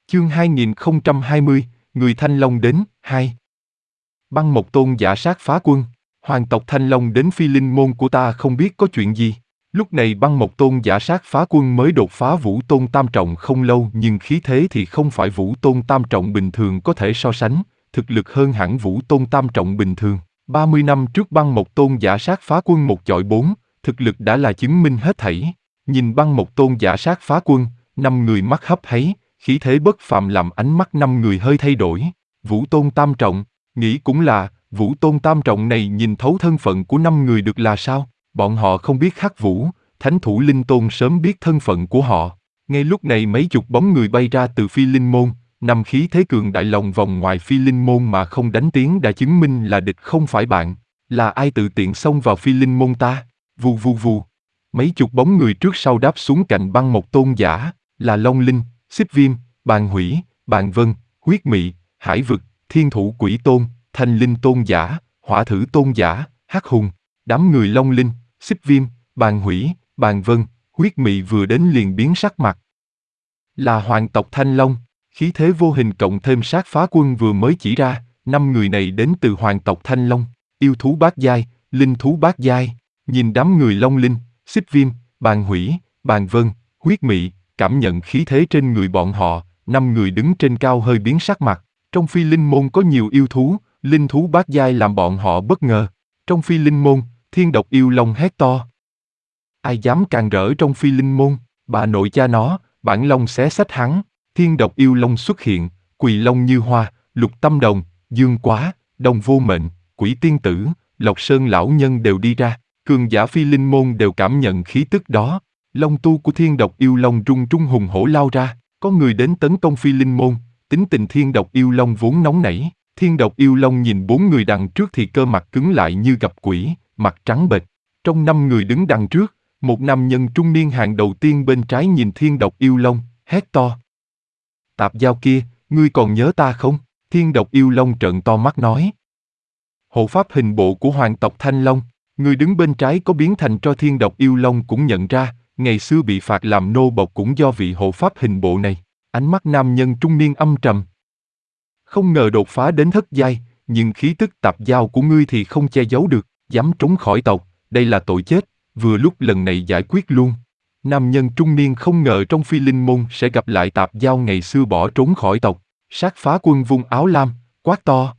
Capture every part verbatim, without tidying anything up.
Chương hai nghìn không trăm hai mươi, người Thanh Long đến, hai. Băng Mộc Tôn giả sát phá quân, hoàng tộc Thanh Long đến Phi Linh môn của ta không biết có chuyện gì. Lúc này Băng Mộc Tôn giả sát phá quân mới đột phá Vũ Tôn Tam Trọng không lâu, nhưng khí thế thì không phải Vũ Tôn Tam Trọng bình thường có thể so sánh, thực lực hơn hẳn Vũ Tôn Tam Trọng bình thường. ba mươi năm trước Băng Mộc Tôn giả sát phá quân một chọi bốn, thực lực đã là chứng minh hết thảy. Nhìn Băng Mộc Tôn giả sát phá quân, năm người mắt hấp háy, khí thế bất phàm làm ánh mắt năm người hơi thay đổi. Vũ Tôn Tam Trọng, nghĩ cũng là, Vũ Tôn Tam Trọng này nhìn thấu thân phận của năm người được là sao? Bọn họ không biết Hắc Vũ, Thánh Thủ Linh Tôn sớm biết thân phận của họ. Ngay lúc này mấy chục bóng người bay ra từ Phi Linh môn, năm khí thế cường đại lòng vòng ngoài Phi Linh môn mà không đánh tiếng đã chứng minh là địch không phải bạn. Là ai tự tiện xông vào Phi Linh môn ta? Vù vù vù. Mấy chục bóng người trước sau đáp xuống cạnh Băng Mộc Tôn giả, là Long Linh, Xích Viêm, Bàn Hủy, Bàn Vân, Huyết Mị, Hải Vực, Thiên Thủ Quỷ Tôn, Thanh Linh Tôn giả, Hỏa Thử Tôn giả, Hắc Hùng. Đám người Long Linh, Xích Viêm, Bàn Hủy, Bàn Vân, Huyết Mị vừa đến liền biến sắc mặt. Là hoàng tộc Thanh Long, khí thế vô hình cộng thêm sát phá quân vừa mới chỉ ra, năm người này đến từ hoàng tộc Thanh Long, yêu thú bát giai, linh thú bát giai. Nhìn đám người Long Linh, Xích Viêm, Bàn Hủy, Bàn Vân, Huyết Mị, cảm nhận khí thế trên người bọn họ, năm người đứng trên cao hơi biến sắc mặt. Trong Phi Linh môn có nhiều yêu thú, linh thú bát giai làm bọn họ bất ngờ. Trong Phi Linh môn, Thiên Độc Yêu Long hét to. Ai dám càn rỡ trong Phi Linh môn, bà nội cha nó, bản long xé xách hắn. Thiên Độc Yêu Long xuất hiện, Quỳ Long Như Hoa, Lục Tâm Đồng, Dương Quá, Đồng Vô Mệnh, Quỷ Tiên Tử, Lộc Sơn lão nhân đều đi ra. Cường giả Phi Linh môn đều cảm nhận khí tức đó. Long tu của Thiên Độc Yêu Long rung rung hùng hổ lao ra. Có người đến tấn công Phi Linh môn. Tính tình Thiên Độc Yêu Long vốn nóng nảy. Thiên Độc Yêu Long nhìn bốn người đằng trước thì cơ mặt cứng lại như gặp quỷ, mặt trắng bệch. Trong năm người đứng đằng trước, một nam nhân trung niên hàng đầu tiên bên trái nhìn Thiên Độc Yêu Long, hét to. Tạp Giao kia, ngươi còn nhớ ta không? Thiên Độc Yêu Long trợn to mắt nói. Hộ pháp hình bộ của hoàng tộc Thanh Long, người đứng bên trái có biến thành cho Thiên Độc Yêu Long cũng nhận ra, ngày xưa bị phạt làm nô bộc cũng do vị hộ pháp hình bộ này. Ánh mắt nam nhân trung niên âm trầm. Không ngờ đột phá đến thất giai, nhưng khí tức Tạp Giao của ngươi thì không che giấu được, dám trốn khỏi tộc, đây là tội chết, vừa lúc lần này giải quyết luôn. Nam nhân trung niên không ngờ trong Phi Linh môn sẽ gặp lại Tạp Giao ngày xưa bỏ trốn khỏi tộc, sát phá quân vung áo lam, quát to.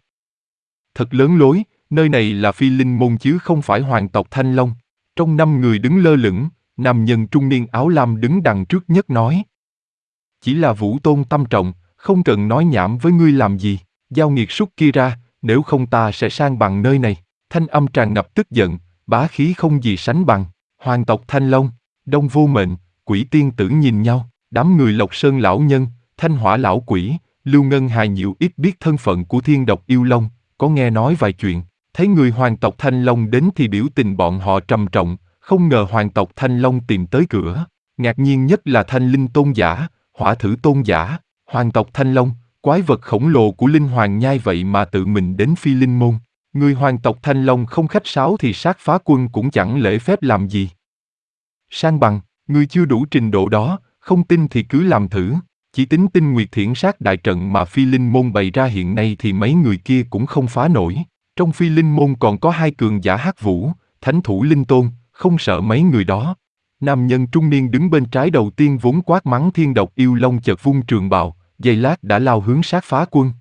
Thật lớn lối, nơi này là Phi Linh môn chứ không phải hoàng tộc Thanh Long. Trong năm người đứng lơ lửng, nam nhân trung niên áo lam đứng đằng trước nhất nói. Chỉ là Vũ Tôn Tam Trọng, không cần nói nhảm với ngươi làm gì, giao nghiệt súc kia ra, nếu không ta sẽ sang bằng nơi này. Thanh âm tràn ngập tức giận, bá khí không gì sánh bằng. Hoàng tộc Thanh Long, Đông Vô Mệnh, Quỷ Tiên Tử nhìn nhau, đám người Lộc Sơn lão nhân, Thanh Hỏa lão quỷ, Lưu Ngân hài nhiều ít biết thân phận của Thiên Độc Yêu Long, có nghe nói vài chuyện. Thấy người hoàng tộc Thanh Long đến thì biểu tình bọn họ trầm trọng, không ngờ hoàng tộc Thanh Long tìm tới cửa. Ngạc nhiên nhất là Thanh Linh Tôn giả, Hỏa Thử Tôn giả, hoàng tộc Thanh Long, quái vật khổng lồ của Linh Hoàng Nhai vậy mà tự mình đến Phi Linh môn. Người hoàng tộc Thanh Long không khách sáo thì sát phá quân cũng chẳng lễ phép làm gì. Sang bằng, ngươi chưa đủ trình độ đó, không tin thì cứ làm thử. Chỉ tính Tinh Nguyệt Thiển Sát đại trận mà Phi Linh môn bày ra hiện nay thì mấy người kia cũng không phá nổi. Trong Phi Linh môn còn có hai cường giả Hắc Vũ, Thánh Thủ Linh Tôn, không sợ mấy người đó. Nam nhân trung niên đứng bên trái đầu tiên vốn quát mắng Thiên Độc Yêu Long chợt vung trường bào, giây lát đã lao hướng sát phá quân.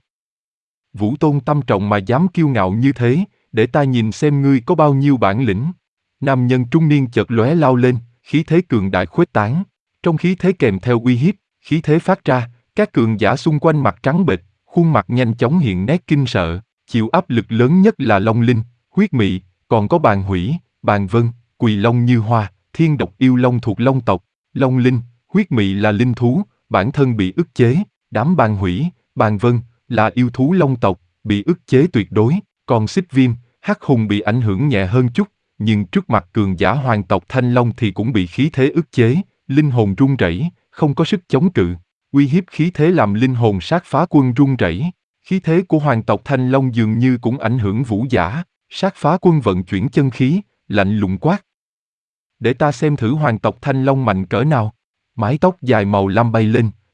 Vũ Tôn Tam Trọng mà dám kiêu ngạo như thế, để ta nhìn xem ngươi có bao nhiêu bản lĩnh. Nam nhân trung niên chợt lóe lao lên, khí thế cường đại khuếch tán. Trong khí thế kèm theo uy hiếp, khí thế phát ra, các cường giả xung quanh mặt trắng bệch, khuôn mặt nhanh chóng hiện nét kinh sợ. Chịu áp lực lớn nhất là Long Linh, Huyết Mị, còn có Bàn Hủy, Bàn Vân, Quỳ Long Như Hoa, Thiên Độc Yêu Long thuộc Long tộc. Long Linh, Huyết Mị là linh thú, bản thân bị ức chế. Đám Bàn Hủy, Bàn Vân là yêu thú Long tộc, bị ức chế tuyệt đối. Còn Xích Viêm, Hắc Hùng bị ảnh hưởng nhẹ hơn chút, nhưng trước mặt cường giả hoàng tộc Thanh Long thì cũng bị khí thế ức chế, linh hồn run rẩy, không có sức chống cự. Uy hiếp khí thế làm linh hồn sát phá quân run rẩy. Khí thế của hoàng tộc Thanh Long dường như cũng ảnh hưởng vũ giả, sát phá quân vận chuyển chân khí, lạnh lùng quát. Để ta xem thử hoàng tộc Thanh Long mạnh cỡ nào. Mái tóc dài màu lam bay lên,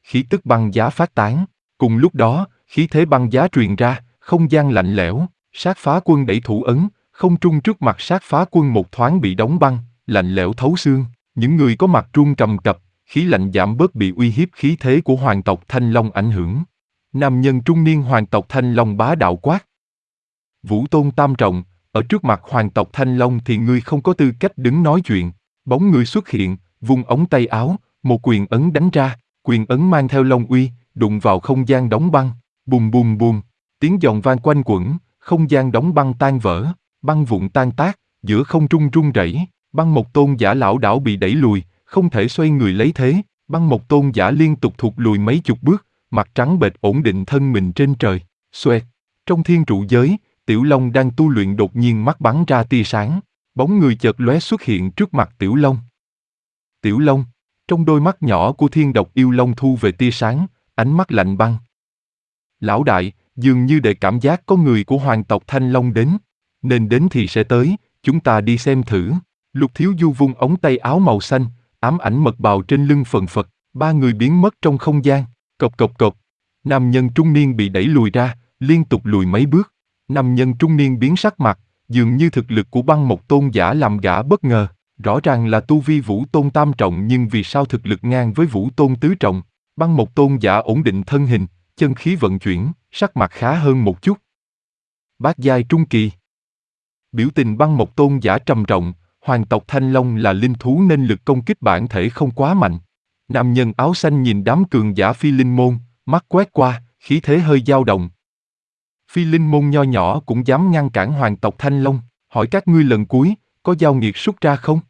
khí tức băng giá phát tán. Cùng lúc đó, khí thế băng giá truyền ra, không gian lạnh lẽo, sát phá quân đẩy thủ ấn, không trung trước mặt sát phá quân một thoáng bị đóng băng, lạnh lẽo thấu xương. Những người có mặt run cầm cập, khí lạnh giảm bớt bị uy hiếp khí thế của hoàng tộc Thanh Long ảnh hưởng. Nam nhân trung niên hoàng tộc Thanh Long bá đạo quát. Vũ Tôn Tam Trọng, ở trước mặt hoàng tộc Thanh Long thì ngươi không có tư cách đứng nói chuyện. Bóng người xuất hiện, vung ống tay áo, một quyền ấn đánh ra, quyền ấn mang theo long uy, đụng vào không gian đóng băng, bùm bùm bùm, tiếng giòn vang quanh quẩn, không gian đóng băng tan vỡ, băng vụn tan tác, giữa không trung rung rẩy, băng một tôn giả lão đảo bị đẩy lùi, không thể xoay người lấy thế, băng một tôn giả liên tục thụt lùi mấy chục bước, mặt trắng bệch ổn định thân mình trên trời. Xoẹt, trong thiên trụ giới, Tiểu Long đang tu luyện đột nhiên mắt bắn ra tia sáng, bóng người chợt lóe xuất hiện trước mặt Tiểu Long. Tiểu Long, trong đôi mắt nhỏ của thiên độc yêu long thu về tia sáng, ánh mắt lạnh băng. Lão đại, dường như để cảm giác có người của hoàng tộc Thanh Long đến, nên đến thì sẽ tới, chúng ta đi xem thử. Lục Thiếu Du vung ống tay áo màu xanh, ám ảnh mật bào trên lưng phần phật, ba người biến mất trong không gian, cộc cộc cộc. Nam nhân trung niên bị đẩy lùi ra, liên tục lùi mấy bước. Nam nhân trung niên biến sắc mặt, dường như thực lực của băng một tôn giả làm gã bất ngờ. Rõ ràng là tu vi Vũ Tôn Tam Trọng nhưng vì sao thực lực ngang với Vũ Tôn Tứ Trọng. Băng một tôn giả ổn định thân hình, chân khí vận chuyển, sắc mặt khá hơn một chút. Bát giai trung kỳ. Biểu tình băng một tôn giả trầm trọng, hoàng tộc Thanh Long là linh thú nên lực công kích bản thể không quá mạnh. Nam nhân áo xanh nhìn đám cường giả phi linh môn, mắt quét qua, khí thế hơi dao động. Phi linh môn nho nhỏ cũng dám ngăn cản hoàng tộc Thanh Long, hỏi các ngươi lần cuối, có dao nghiệt xuất ra không?